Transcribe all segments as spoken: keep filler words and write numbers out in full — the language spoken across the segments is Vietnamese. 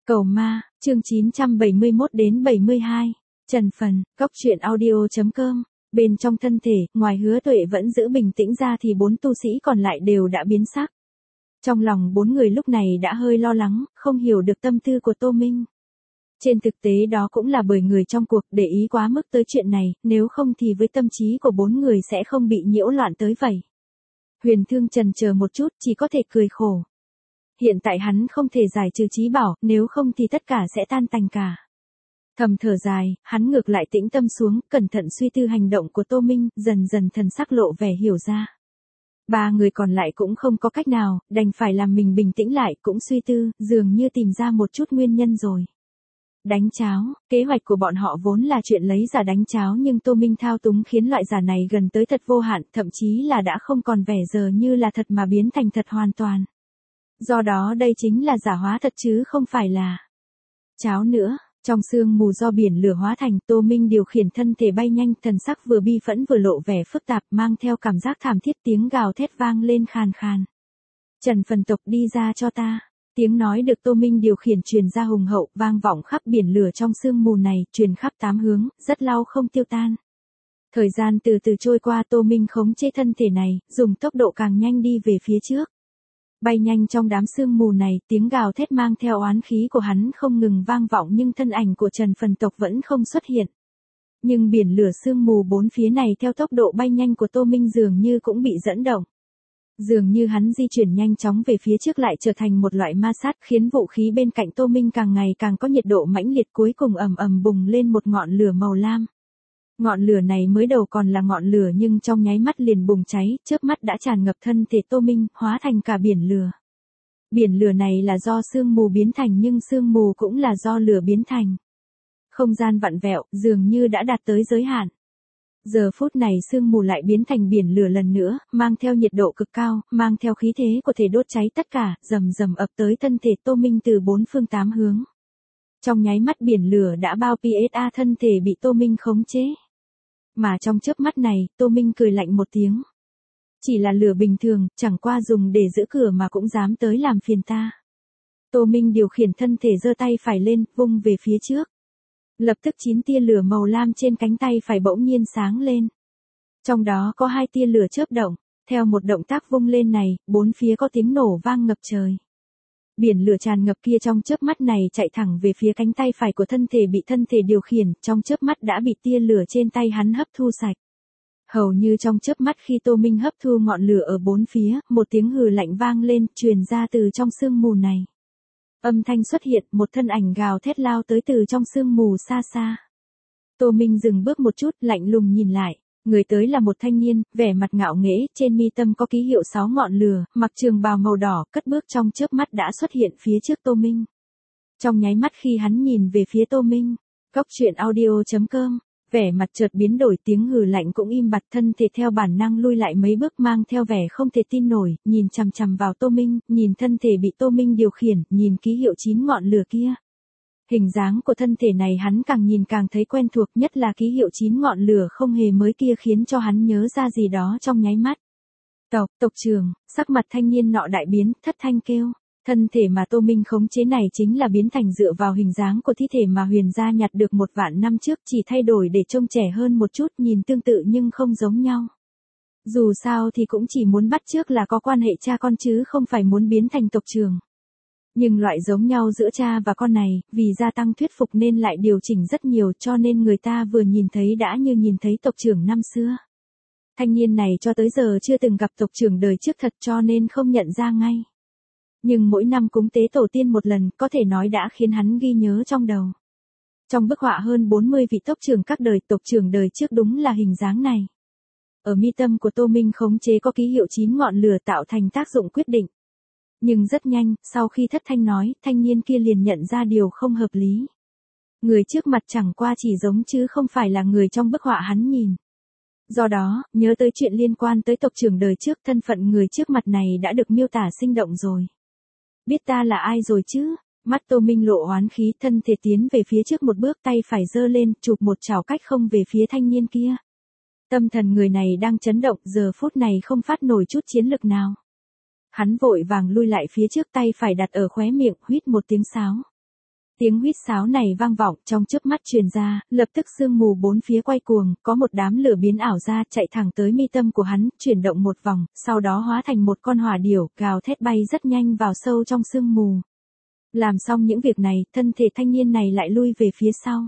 Cầu ma, chương chín trăm bảy mươi mốt đến bảy mươi hai. Trần Phần, góc truyện audio chấm com. Bên trong thân thể, ngoài Hứa Tuệ vẫn giữ bình tĩnh ra thì bốn tu sĩ còn lại đều đã biến sắc. Trong lòng bốn người lúc này đã hơi lo lắng, không hiểu được tâm tư của Tô Minh. Trên thực tế đó cũng là bởi người trong cuộc để ý quá mức tới chuyện này, nếu không thì với tâm trí của bốn người sẽ không bị nhiễu loạn tới vậy. Huyền Thương trần chờ một chút, chỉ có thể cười khổ. Hiện tại hắn không thể giải trừ trí bảo, nếu không thì tất cả sẽ tan tành cả. Thầm thở dài, hắn ngược lại tĩnh tâm xuống, cẩn thận suy tư hành động của Tô Minh, dần dần thần sắc lộ vẻ hiểu ra. Ba người còn lại cũng không có cách nào, đành phải làm mình bình tĩnh lại, cũng suy tư, dường như tìm ra một chút nguyên nhân rồi. Đánh cháo, kế hoạch của bọn họ vốn là chuyện lấy giả đánh cháo nhưng Tô Minh thao túng khiến loại giả này gần tới thật vô hạn, thậm chí là đã không còn vẻ giờ như là thật mà biến thành thật hoàn toàn. Do đó đây chính là giả hóa thật chứ không phải là cháo nữa. Trong sương mù do biển lửa hóa thành, Tô Minh điều khiển thân thể bay nhanh, thần sắc vừa bi phẫn vừa lộ vẻ phức tạp, mang theo cảm giác thảm thiết, tiếng gào thét vang lên khàn khàn. Trần Phần tộc đi ra cho ta. Tiếng nói được Tô Minh điều khiển truyền ra hùng hậu, vang vọng khắp biển lửa trong sương mù này, truyền khắp tám hướng, rất lâu không tiêu tan. Thời gian từ từ trôi qua, Tô Minh khống chế thân thể này, dùng tốc độ càng nhanh đi về phía trước. Bay nhanh trong đám sương mù này, tiếng gào thét mang theo oán khí của hắn không ngừng vang vọng nhưng thân ảnh của Trần Phần tộc vẫn không xuất hiện. Nhưng biển lửa sương mù bốn phía này theo tốc độ bay nhanh của Tô Minh dường như cũng bị dẫn động. Dường như hắn di chuyển nhanh chóng về phía trước lại trở thành một loại ma sát, khiến vũ khí bên cạnh Tô Minh càng ngày càng có nhiệt độ mãnh liệt, cuối cùng ầm ầm bùng lên một ngọn lửa màu lam. Ngọn lửa này mới đầu còn là ngọn lửa nhưng trong nháy mắt liền bùng cháy, chớp mắt đã tràn ngập thân thể Tô Minh, hóa thành cả biển lửa. Biển lửa này là do sương mù biến thành nhưng sương mù cũng là do lửa biến thành. Không gian vặn vẹo, dường như đã đạt tới giới hạn. Giờ phút này sương mù lại biến thành biển lửa lần nữa, mang theo nhiệt độ cực cao, mang theo khí thế có thể đốt cháy tất cả, rầm rầm ập tới thân thể Tô Minh từ bốn phương tám hướng. Trong nháy mắt biển lửa đã bao psa thân thể bị Tô Minh khống chế. Mà trong chớp mắt này, Tô Minh cười lạnh một tiếng. Chỉ là lửa bình thường, chẳng qua dùng để giữ cửa mà cũng dám tới làm phiền ta. Tô Minh điều khiển thân thể giơ tay phải lên, vung về phía trước. Lập tức chín tia lửa màu lam trên cánh tay phải bỗng nhiên sáng lên. Trong đó có hai tia lửa chớp động, theo một động tác vung lên này, bốn phía có tiếng nổ vang ngập trời. Biển lửa tràn ngập kia trong chớp mắt này chạy thẳng về phía cánh tay phải của thân thể bị thân thể điều khiển, trong chớp mắt đã bị tia lửa trên tay hắn hấp thu sạch. Hầu như trong chớp mắt khi Tô Minh hấp thu ngọn lửa ở bốn phía, một tiếng hừ lạnh vang lên, truyền ra từ trong sương mù này. Âm thanh xuất hiện, một thân ảnh gào thét lao tới từ trong sương mù xa xa. Tô Minh dừng bước một chút, lạnh lùng nhìn lại. Người tới là một thanh niên, vẻ mặt ngạo nghễ, trên mi tâm có ký hiệu sáu ngọn lửa, mặc trường bào màu đỏ, cất bước trong chớp mắt đã xuất hiện phía trước Tô Minh. Trong nháy mắt khi hắn nhìn về phía Tô Minh, góc truyện audio chấm com, vẻ mặt chợt biến đổi, tiếng hừ lạnh cũng im bặt, thân thể theo bản năng lui lại mấy bước mang theo vẻ không thể tin nổi, nhìn chằm chằm vào Tô Minh, nhìn thân thể bị Tô Minh điều khiển, nhìn ký hiệu chín ngọn lửa kia. Hình dáng của thân thể này hắn càng nhìn càng thấy quen thuộc, nhất là ký hiệu chín ngọn lửa không hề mới kia khiến cho hắn nhớ ra gì đó trong nháy mắt. Tộc, tộc trưởng, sắc mặt thanh niên nọ đại biến, thất thanh kêu. Thân thể mà Tô Minh khống chế này chính là biến thành dựa vào hình dáng của thi thể mà Huyền gia nhặt được một vạn năm trước, chỉ thay đổi để trông trẻ hơn một chút, nhìn tương tự nhưng không giống nhau. Dù sao thì cũng chỉ muốn bắt chước là có quan hệ cha con chứ không phải muốn biến thành tộc trưởng. Nhưng loại giống nhau giữa cha và con này, vì gia tăng thuyết phục nên lại điều chỉnh rất nhiều, cho nên người ta vừa nhìn thấy đã như nhìn thấy tộc trưởng năm xưa. Thanh niên này cho tới giờ chưa từng gặp tộc trưởng đời trước thật cho nên không nhận ra ngay. Nhưng mỗi năm cúng tế tổ tiên một lần, có thể nói đã khiến hắn ghi nhớ trong đầu. Trong bức họa hơn bốn mươi vị tộc trưởng các đời, tộc trưởng đời trước đúng là hình dáng này. Ở mi tâm của Tô Minh khống chế có ký hiệu chín ngọn lửa tạo thành tác dụng quyết định. Nhưng rất nhanh, sau khi thất thanh nói, thanh niên kia liền nhận ra điều không hợp lý. Người trước mặt chẳng qua chỉ giống chứ không phải là người trong bức họa hắn nhìn. Do đó, nhớ tới chuyện liên quan tới tộc trưởng đời trước, thân phận người trước mặt này đã được miêu tả sinh động rồi. Biết ta là ai rồi chứ? Mắt Tô Minh lộ oán khí, thân thể tiến về phía trước một bước, tay phải giơ lên, chụp một chảo cách không về phía thanh niên kia. Tâm thần người này đang chấn động, giờ phút này không phát nổi chút chiến lực nào. Hắn vội vàng lui lại phía trước, tay phải đặt ở khóe miệng, huýt một tiếng sáo. Tiếng huýt sáo này vang vọng trong chớp mắt truyền ra, lập tức sương mù bốn phía quay cuồng, có một đám lửa biến ảo ra chạy thẳng tới mi tâm của hắn, chuyển động một vòng, sau đó hóa thành một con hỏa điểu, gào thét bay rất nhanh vào sâu trong sương mù. Làm xong những việc này, thân thể thanh niên này lại lui về phía sau.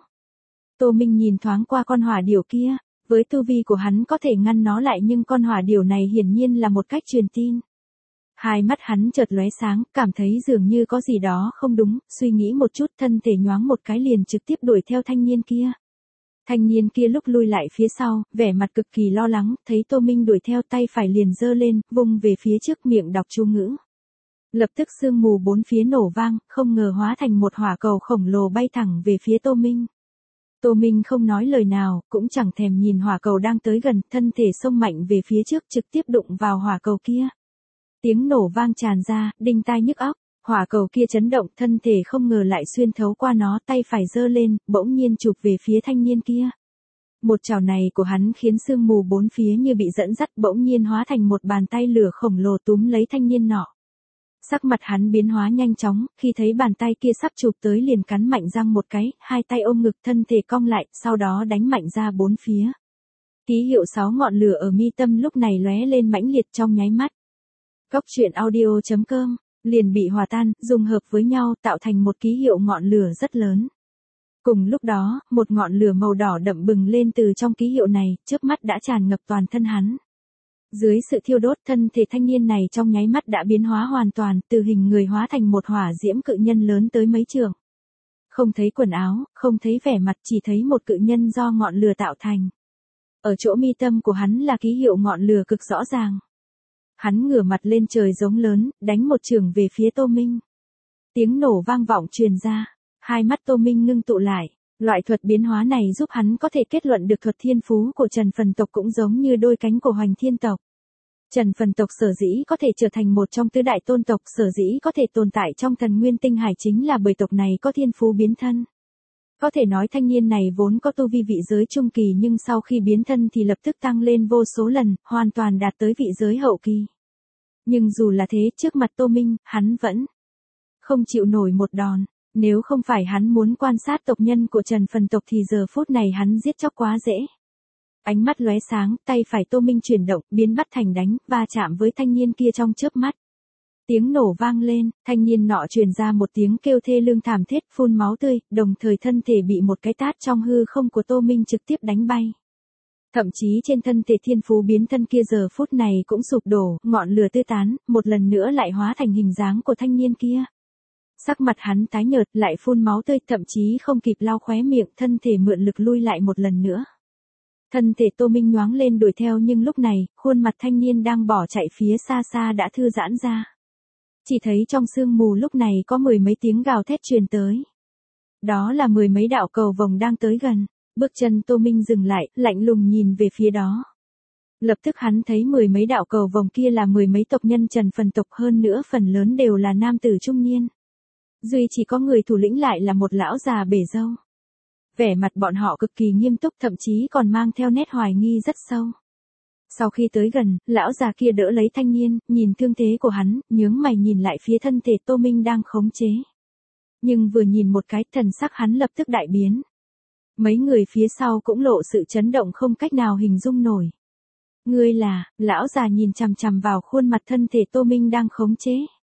Tô Minh nhìn thoáng qua con hỏa điểu kia, với tu vi của hắn có thể ngăn nó lại nhưng con hỏa điểu này hiển nhiên là một cách truyền tin. Hai mắt hắn chợt lóe sáng, cảm thấy dường như có gì đó không đúng, suy nghĩ một chút thân thể nhoáng một cái liền trực tiếp đuổi theo thanh niên kia. Thanh niên kia lúc lui lại phía sau, vẻ mặt cực kỳ lo lắng, thấy Tô Minh đuổi theo tay phải liền giơ lên, vung về phía trước miệng đọc chú ngữ. Lập tức sương mù bốn phía nổ vang, không ngờ hóa thành một hỏa cầu khổng lồ bay thẳng về phía Tô Minh. Tô Minh không nói lời nào, cũng chẳng thèm nhìn hỏa cầu đang tới gần, thân thể xông mạnh về phía trước trực tiếp đụng vào hỏa cầu kia. Tiếng nổ vang tràn ra, đinh tai nhức óc, hỏa cầu kia chấn động, thân thể không ngờ lại xuyên thấu qua nó, tay phải giơ lên, bỗng nhiên chụp về phía thanh niên kia. Một chảo này của hắn khiến sương mù bốn phía như bị dẫn dắt, bỗng nhiên hóa thành một bàn tay lửa khổng lồ túm lấy thanh niên nọ. Sắc mặt hắn biến hóa nhanh chóng, khi thấy bàn tay kia sắp chụp tới liền cắn mạnh răng một cái, hai tay ôm ngực, thân thể cong lại, sau đó đánh mạnh ra bốn phía. Ký hiệu sáu ngọn lửa ở mi tâm lúc này lóe lên mãnh liệt trong nháy mắt. Cốc truyện audio chấm com liền bị hòa tan, dung hợp với nhau tạo thành một ký hiệu ngọn lửa rất lớn. Cùng lúc đó, một ngọn lửa màu đỏ đậm bừng lên từ trong ký hiệu này, chớp mắt đã tràn ngập toàn thân hắn. Dưới sự thiêu đốt, thân thể thanh niên này trong nháy mắt đã biến hóa hoàn toàn, từ hình người hóa thành một hỏa diễm cự nhân lớn tới mấy trượng. Không thấy quần áo, không thấy vẻ mặt, chỉ thấy một cự nhân do ngọn lửa tạo thành. Ở chỗ mi tâm của hắn là ký hiệu ngọn lửa cực rõ ràng. Hắn ngửa mặt lên trời giống lớn, đánh một chưởng về phía Tô Minh. Tiếng nổ vang vọng truyền ra, hai mắt Tô Minh ngưng tụ lại. Loại thuật biến hóa này giúp hắn có thể kết luận được thuật thiên phú của Trần Phần tộc cũng giống như đôi cánh của Hoành Thiên tộc. Trần Phần tộc sở dĩ có thể trở thành một trong tứ đại tôn tộc, sở dĩ có thể tồn tại trong Thần Nguyên Tinh Hải chính là bởi tộc này có thiên phú biến thân. Có thể nói thanh niên này vốn có tu vi vị giới trung kỳ nhưng sau khi biến thân thì lập tức tăng lên vô số lần, hoàn toàn đạt tới vị giới hậu kỳ. Nhưng dù là thế, trước mặt Tô Minh, hắn vẫn không chịu nổi một đòn. Nếu không phải hắn muốn quan sát tộc nhân của Trần Phần tộc thì giờ phút này hắn giết chóc quá dễ. Ánh mắt lóe sáng, tay phải Tô Minh chuyển động, biến bắt thành đánh, va chạm với thanh niên kia trong chớp mắt. Tiếng nổ vang lên, thanh niên nọ truyền ra một tiếng kêu thê lương thảm thiết, phun máu tươi, đồng thời thân thể bị một cái tát trong hư không của Tô Minh trực tiếp đánh bay. Thậm chí trên thân thể thiên phú biến thân kia giờ phút này cũng sụp đổ, ngọn lửa tươi tán, một lần nữa lại hóa thành hình dáng của thanh niên kia. Sắc mặt hắn tái nhợt, lại phun máu tươi, thậm chí không kịp lau khóe miệng, thân thể mượn lực lui lại một lần nữa. Thân thể Tô Minh nhoáng lên đuổi theo nhưng lúc này, khuôn mặt thanh niên đang bỏ chạy phía xa xa đã thư giãn ra. Chỉ thấy trong sương mù lúc này có mười mấy tiếng gào thét truyền tới. Đó là mười mấy đạo cầu vồng đang tới gần. Bước chân Tô Minh dừng lại, lạnh lùng nhìn về phía đó. Lập tức hắn thấy mười mấy đạo cầu vồng kia là mười mấy tộc nhân Trần Phần tộc, hơn nữa phần lớn đều là nam tử trung niên. Duy chỉ có người thủ lĩnh lại là một lão già bể râu. Vẻ mặt bọn họ cực kỳ nghiêm túc, thậm chí còn mang theo nét hoài nghi rất sâu. Sau khi tới gần, lão già kia đỡ lấy thanh niên, nhìn thương thế của hắn, nhướng mày nhìn lại phía thân thể Tô Minh đang khống chế. Nhưng vừa nhìn một cái, thần sắc hắn lập tức đại biến. Mấy người phía sau cũng lộ sự chấn động không cách nào hình dung nổi. Ngươi là, lão già nhìn chằm chằm vào khuôn mặt thân thể Tô Minh đang khống chế.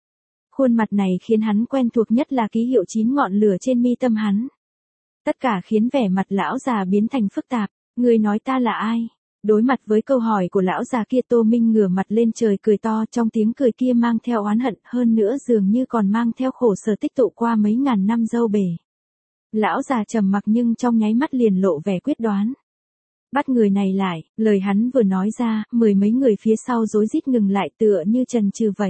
Khuôn mặt này khiến hắn quen thuộc nhất là ký hiệu chín ngọn lửa trên mi tâm hắn. Tất cả khiến vẻ mặt lão già biến thành phức tạp. Ngươi nói ta là ai? Đối mặt với câu hỏi của lão già kia, Tô Minh ngửa mặt lên trời cười to, trong tiếng cười kia mang theo oán hận, hơn nữa dường như còn mang theo khổ sở tích tụ qua mấy ngàn năm dâu bể. Lão già trầm mặc nhưng trong nháy mắt liền lộ vẻ quyết đoán. Bắt người này lại, lời hắn vừa nói ra, mười mấy người phía sau rối rít ngừng lại tựa như chần chừ vậy.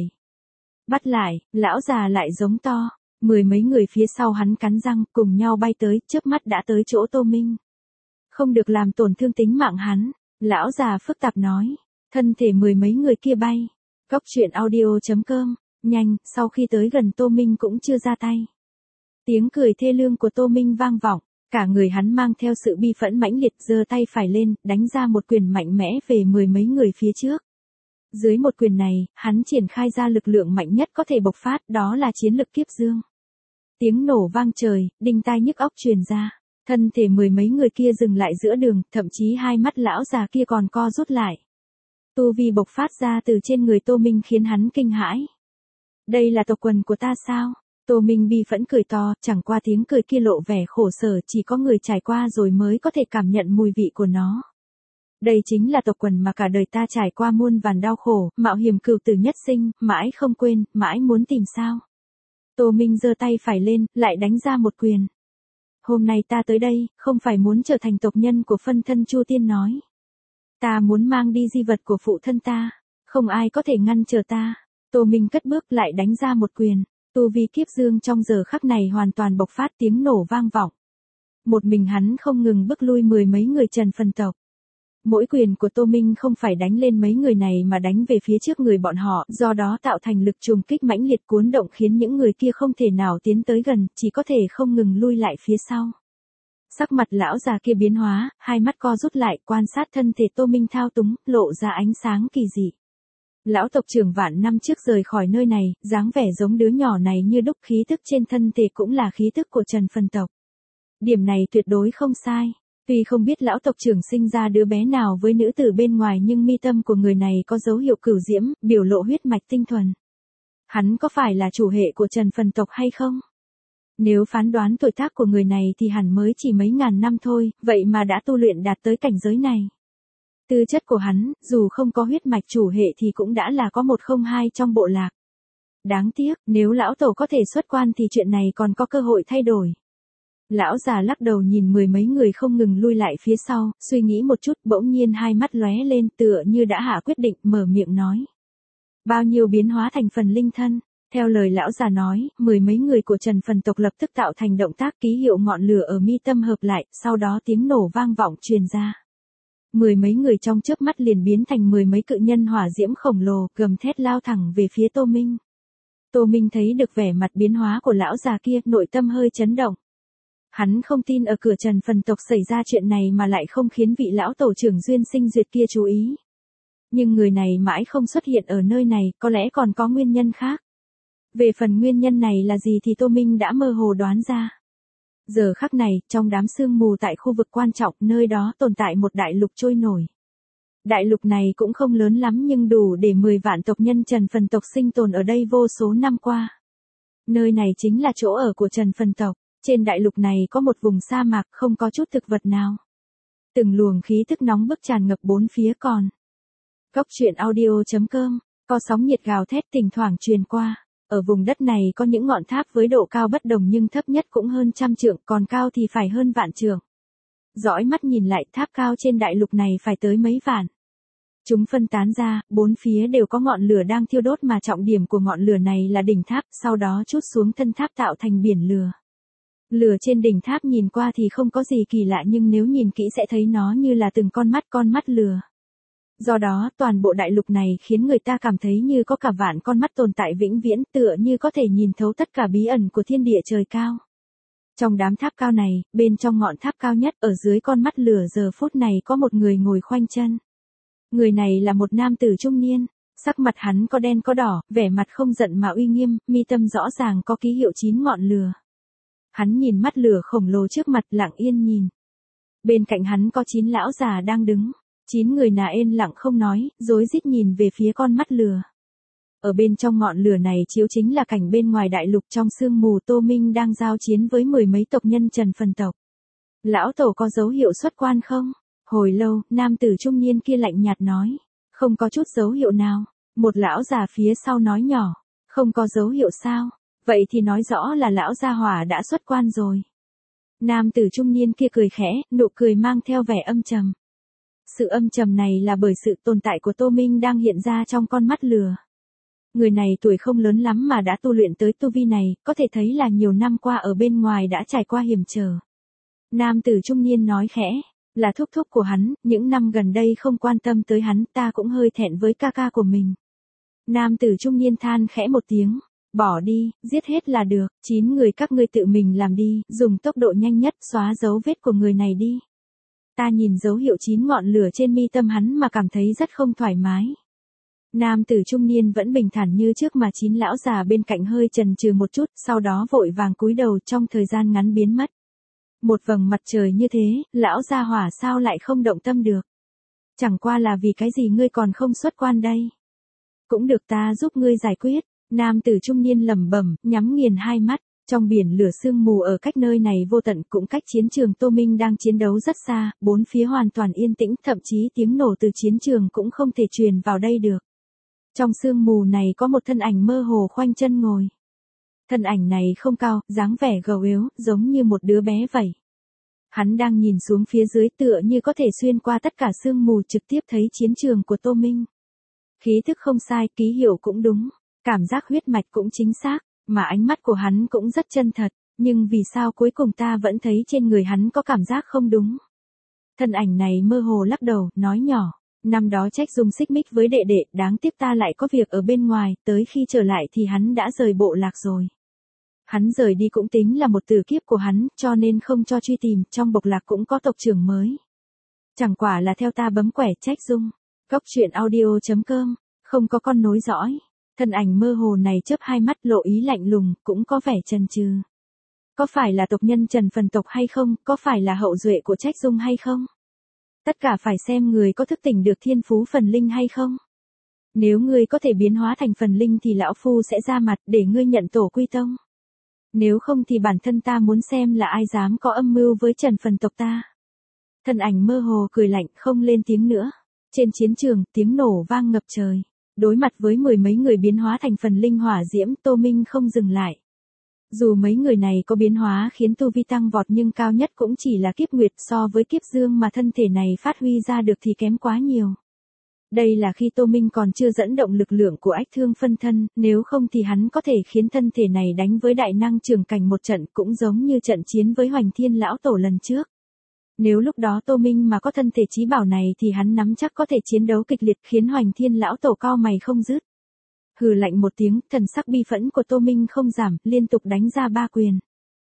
Bắt lại, lão già lại giống to, mười mấy người phía sau hắn cắn răng cùng nhau bay tới, chớp mắt đã tới chỗ Tô Minh. Không được làm tổn thương tính mạng hắn, lão già phức tạp nói, thân thể mười mấy người kia bay. Cốc truyện audio chấm com, nhanh, sau khi tới gần Tô Minh cũng chưa ra tay. Tiếng cười thê lương của Tô Minh vang vọng, cả người hắn mang theo sự bi phẫn mãnh liệt, giơ tay phải lên, đánh ra một quyền mạnh mẽ về mười mấy người phía trước. Dưới một quyền này, hắn triển khai ra lực lượng mạnh nhất có thể bộc phát, đó là chiến lực kiếp dương. Tiếng nổ vang trời, đinh tai nhức óc truyền ra. Thân thể mười mấy người kia dừng lại giữa đường, thậm chí hai mắt lão già kia còn co rút lại. Tu vi bộc phát ra từ trên người Tô Minh khiến hắn kinh hãi. Đây là tộc quần của ta sao? Tô Minh bi phẫn cười to, chẳng qua tiếng cười kia lộ vẻ khổ sở, chỉ có người trải qua rồi mới có thể cảm nhận mùi vị của nó. Đây chính là tộc quần mà cả đời ta trải qua muôn vàn đau khổ, mạo hiểm cửu tử nhất sinh, mãi không quên, mãi muốn tìm sao. Tô Minh giơ tay phải lên, lại đánh ra một quyền. Hôm nay ta tới đây, không phải muốn trở thành tộc nhân của phân thân Chu Tiên nói. Ta muốn mang đi di vật của phụ thân ta, không ai có thể ngăn trở ta. Tô Minh cất bước lại đánh ra một quyền. Tu vi kiếp dương trong giờ khắc này hoàn toàn bộc phát, tiếng nổ vang vọng. Một mình hắn không ngừng bức lui mười mấy người Trần Phần tộc. Mỗi quyền của Tô Minh không phải đánh lên mấy người này mà đánh về phía trước người bọn họ, do đó tạo thành lực trùng kích mãnh liệt cuốn động khiến những người kia không thể nào tiến tới gần, chỉ có thể không ngừng lui lại phía sau. Sắc mặt lão già kia biến hóa, hai mắt co rút lại, quan sát thân thể Tô Minh thao túng, lộ ra ánh sáng kỳ dị. Lão tộc trưởng vạn năm trước rời khỏi nơi này, dáng vẻ giống đứa nhỏ này như đúc, khí tức trên thân thể cũng là khí tức của Trần Phần tộc. Điểm này tuyệt đối không sai. Tuy không biết lão tộc trưởng sinh ra đứa bé nào với nữ tử bên ngoài nhưng mi tâm của người này có dấu hiệu cửu diễm, biểu lộ huyết mạch tinh thuần. Hắn có phải là chủ hệ của Trần Phần tộc hay không? Nếu phán đoán tuổi tác của người này thì hẳn mới chỉ mấy ngàn năm thôi, vậy mà đã tu luyện đạt tới cảnh giới này. Tư chất của hắn, dù không có huyết mạch chủ hệ thì cũng đã là có một không hai trong bộ lạc. Đáng tiếc, nếu lão tổ có thể xuất quan thì chuyện này còn có cơ hội thay đổi. Lão già lắc đầu nhìn mười mấy người không ngừng lui lại phía sau, suy nghĩ một chút, bỗng nhiên hai mắt lóe lên tựa như đã hạ quyết định, mở miệng nói. Bao nhiêu biến hóa thành phần linh thân. Theo lời lão già nói, mười mấy người của Trần Phần tộc lập tức tạo thành động tác ký hiệu ngọn lửa ở mi tâm hợp lại, sau đó tiếng nổ vang vọng truyền ra. Mười mấy người trong chớp mắt liền biến thành mười mấy cự nhân hỏa diễm khổng lồ, gầm thét lao thẳng về phía Tô Minh. Tô Minh thấy được vẻ mặt biến hóa của lão già kia, nội tâm hơi chấn động. Hắn không tin ở cửa Trần Phần tộc xảy ra chuyện này mà lại không khiến vị lão tổ trưởng duyên sinh duyệt kia chú ý. Nhưng người này mãi không xuất hiện ở nơi này, có lẽ còn có nguyên nhân khác. Về phần nguyên nhân này là gì thì Tô Minh đã mơ hồ đoán ra. Giờ khắc này, trong đám sương mù tại khu vực quan trọng, nơi đó tồn tại một đại lục trôi nổi. Đại lục này cũng không lớn lắm nhưng đủ để mười vạn tộc nhân Trần Phần tộc sinh tồn ở đây vô số năm qua. Nơi này chính là chỗ ở của Trần Phần tộc. Trên đại lục này có một vùng sa mạc không có chút thực vật nào. Từng luồng khí tức nóng bức tràn ngập bốn phía còn. Cốc truyện audio chấm com, có sóng nhiệt gào thét thỉnh thoảng truyền qua. Ở vùng đất này có những ngọn tháp với độ cao bất đồng nhưng thấp nhất cũng hơn trăm trượng, còn cao thì phải hơn vạn trượng. Dõi mắt nhìn lại, tháp cao trên đại lục này phải tới mấy vạn. Chúng phân tán ra, bốn phía đều có ngọn lửa đang thiêu đốt mà trọng điểm của ngọn lửa này là đỉnh tháp, sau đó trút xuống thân tháp tạo thành biển lửa. Lửa trên đỉnh tháp nhìn qua thì không có gì kỳ lạ nhưng nếu nhìn kỹ sẽ thấy nó như là từng con mắt con mắt lửa. Do đó, toàn bộ đại lục này khiến người ta cảm thấy như có cả vạn con mắt tồn tại vĩnh viễn, tựa như có thể nhìn thấu tất cả bí ẩn của thiên địa trời cao. Trong đám tháp cao này, bên trong ngọn tháp cao nhất, ở dưới con mắt lửa giờ phút này có một người ngồi khoanh chân. Người này là một nam tử trung niên, sắc mặt hắn có đen có đỏ, vẻ mặt không giận mà uy nghiêm, mi tâm rõ ràng có ký hiệu chín ngọn lửa. Hắn nhìn mắt lửa khổng lồ trước mặt lặng yên nhìn. Bên cạnh hắn có chín lão già đang đứng. Chín người nà ên lặng không nói, rối rít nhìn về phía con mắt lửa. Ở bên trong ngọn lửa này chiếu chính là cảnh bên ngoài đại lục trong sương mù Tô Minh đang giao chiến với mười mấy tộc nhân Trần Phần tộc. Lão tổ có dấu hiệu xuất quan không? Hồi lâu, nam tử trung niên kia lạnh nhạt nói. Không có chút dấu hiệu nào. Một lão già phía sau nói nhỏ. Không có dấu hiệu sao? Vậy thì nói rõ là lão gia hỏa đã xuất quan rồi. Nam tử trung niên kia cười khẽ, nụ cười mang theo vẻ âm trầm. Sự âm trầm này là bởi sự tồn tại của Tô Minh đang hiện ra trong con mắt lửa. Người này tuổi không lớn lắm mà đã tu luyện tới tu vi này, có thể thấy là nhiều năm qua ở bên ngoài đã trải qua hiểm trở. Nam tử trung niên nói khẽ, là thúc thúc của hắn, những năm gần đây không quan tâm tới hắn, ta cũng hơi thẹn với ca ca của mình. Nam tử trung niên than khẽ một tiếng, bỏ đi, giết hết là được, chín người các ngươi tự mình làm đi, dùng tốc độ nhanh nhất xóa dấu vết của người này đi. Ta nhìn dấu hiệu chín ngọn lửa trên mi tâm hắn mà cảm thấy rất không thoải mái. Nam tử trung niên vẫn bình thản như trước mà chín lão già bên cạnh hơi chần chừ một chút, sau đó vội vàng cúi đầu trong thời gian ngắn biến mất. Một vầng mặt trời như thế, lão gia hỏa sao lại không động tâm được? Chẳng qua là vì cái gì ngươi còn không xuất quan đây? Cũng được ta giúp ngươi giải quyết. Nam tử trung niên lẩm bẩm, nhắm nghiền hai mắt. Trong biển lửa sương mù ở cách nơi này vô tận cũng cách chiến trường Tô Minh đang chiến đấu rất xa, bốn phía hoàn toàn yên tĩnh, thậm chí tiếng nổ từ chiến trường cũng không thể truyền vào đây được. Trong sương mù này có một thân ảnh mơ hồ khoanh chân ngồi. Thân ảnh này không cao, dáng vẻ gầy yếu, giống như một đứa bé vậy. Hắn đang nhìn xuống phía dưới tựa như có thể xuyên qua tất cả sương mù trực tiếp thấy chiến trường của Tô Minh. Khí thức không sai, ký hiệu cũng đúng, cảm giác huyết mạch cũng chính xác, mà ánh mắt của hắn cũng rất chân thật, nhưng vì sao cuối cùng ta vẫn thấy trên người hắn có cảm giác không đúng. Thân ảnh này mơ hồ lắc đầu, nói nhỏ, năm đó Trách Dung xích mích với đệ đệ, đáng tiếc ta lại có việc ở bên ngoài, tới khi trở lại thì hắn đã rời bộ lạc rồi. Hắn rời đi cũng tính là một tử kiếp của hắn, cho nên không cho truy tìm, trong bộc lạc cũng có tộc trưởng mới. Chẳng quả là theo ta bấm quẻ Trách Dung. Góc truyện audio chấm com, không có con nối dõi. Thân ảnh mơ hồ này chớp hai mắt lộ ý lạnh lùng, cũng có vẻ chần chừ. Có phải là tộc nhân Trần phần tộc hay không, có phải là hậu duệ của Trách Dung hay không? Tất cả phải xem người có thức tỉnh được thiên phú phần linh hay không. Nếu ngươi có thể biến hóa thành phần linh thì lão phu sẽ ra mặt để ngươi nhận tổ quy tông. Nếu không thì bản thân ta muốn xem là ai dám có âm mưu với Trần phần tộc ta. Thân ảnh mơ hồ cười lạnh không lên tiếng nữa. Trên chiến trường, tiếng nổ vang ngập trời. Đối mặt với mười mấy người biến hóa thành phần linh hỏa diễm, Tô Minh không dừng lại. Dù mấy người này có biến hóa khiến tu vi tăng vọt nhưng cao nhất cũng chỉ là kiếp nguyệt, so với kiếp dương mà thân thể này phát huy ra được thì kém quá nhiều. Đây là khi Tô Minh còn chưa dẫn động lực lượng của ách thương phân thân, nếu không thì hắn có thể khiến thân thể này đánh với đại năng trường cảnh một trận, cũng giống như trận chiến với Hoành Thiên lão tổ lần trước. Nếu lúc đó Tô Minh mà có thân thể chí bảo này thì hắn nắm chắc có thể chiến đấu kịch liệt khiến Hoành Thiên lão tổ cau mày không dứt. Hừ lạnh một tiếng, thần sắc bi phẫn của Tô Minh không giảm, liên tục đánh ra ba quyền.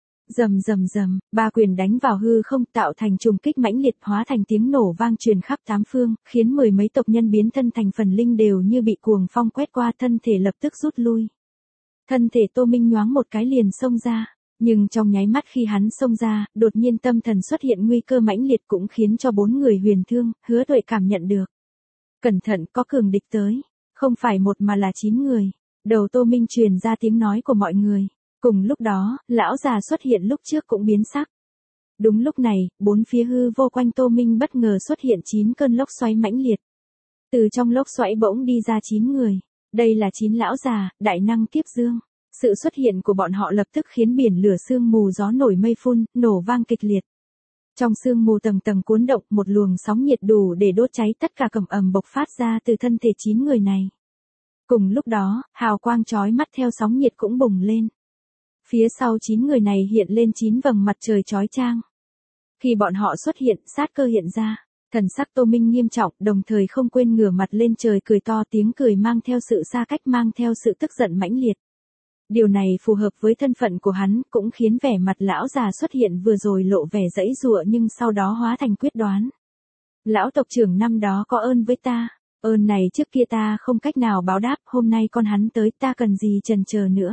Rầm rầm rầm, ba quyền đánh vào hư không tạo thành trùng kích mãnh liệt, hóa thành tiếng nổ vang truyền khắp tám phương, khiến mười mấy tộc nhân biến thân thành phần linh đều như bị cuồng phong quét qua, thân thể lập tức rút lui. Thân thể Tô Minh nhoáng một cái liền xông ra, nhưng trong nháy mắt khi hắn xông ra, đột nhiên tâm thần xuất hiện nguy cơ mãnh liệt cũng khiến cho bốn người huyền thương, Hứa Tuệ cảm nhận được. Cẩn thận, có cường địch tới, không phải một mà là chín người. Đầu Tô Minh truyền ra tiếng nói của mọi người. Cùng lúc đó, lão già xuất hiện lúc trước cũng biến sắc. Đúng lúc này, bốn phía hư vô quanh Tô Minh bất ngờ xuất hiện chín cơn lốc xoáy mãnh liệt. Từ trong lốc xoáy bỗng đi ra chín người. Đây là chín lão già, đại năng kiếp dương. Sự xuất hiện của bọn họ lập tức khiến biển lửa sương mù gió nổi mây phun, nổ vang kịch liệt. Trong sương mù tầng tầng cuốn động, một luồng sóng nhiệt đủ để đốt cháy tất cả cầm ầm bộc phát ra từ thân thể chín người này. Cùng lúc đó, hào quang chói mắt theo sóng nhiệt cũng bùng lên. Phía sau chín người này hiện lên chín vầng mặt trời chói chang. Khi bọn họ xuất hiện, sát cơ hiện ra, thần sắc Tô Minh nghiêm trọng, đồng thời không quên ngửa mặt lên trời cười to, tiếng cười mang theo sự xa cách, mang theo sự tức giận mãnh liệt. Điều này phù hợp với thân phận của hắn, cũng khiến vẻ mặt lão già xuất hiện vừa rồi lộ vẻ giãy giụa nhưng sau đó hóa thành quyết đoán. Lão tộc trưởng năm đó có ơn với ta, ơn này trước kia ta không cách nào báo đáp, hôm nay con hắn tới ta cần gì chần chờ nữa.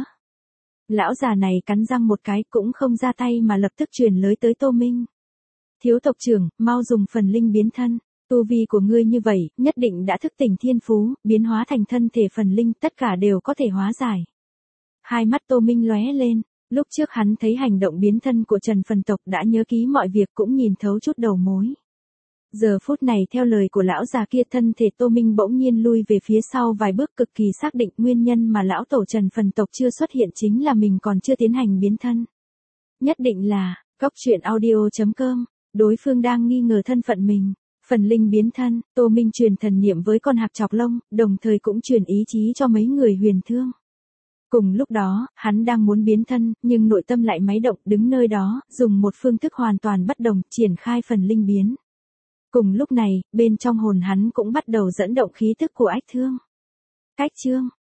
Lão già này cắn răng một cái cũng không ra tay mà lập tức truyền lời tới Tô Minh. Thiếu tộc trưởng, mau dùng phần linh biến thân, tu vi của ngươi như vậy, nhất định đã thức tỉnh thiên phú, biến hóa thành thân thể phần linh, tất cả đều có thể hóa giải. Hai mắt Tô Minh lóe lên, lúc trước hắn thấy hành động biến thân của Trần phần tộc đã nhớ ký mọi việc cũng nhìn thấu chút đầu mối. Giờ phút này theo lời của lão già kia, thân thể Tô Minh bỗng nhiên lui về phía sau vài bước, cực kỳ xác định nguyên nhân mà lão tổ Trần phần tộc chưa xuất hiện chính là mình còn chưa tiến hành biến thân. Nhất định là, góc truyện audio chấm com, đối phương đang nghi ngờ thân phận mình. Phần linh biến thân, Tô Minh truyền thần niệm với con hạc chọc lông, đồng thời cũng truyền ý chí cho mấy người huyền thương. Cùng lúc đó, hắn đang muốn biến thân, nhưng nội tâm lại máy động, đứng nơi đó, dùng một phương thức hoàn toàn bất đồng, triển khai phần linh biến. Cùng lúc này, bên trong hồn hắn cũng bắt đầu dẫn động khí tức của ách thương. Cách chương,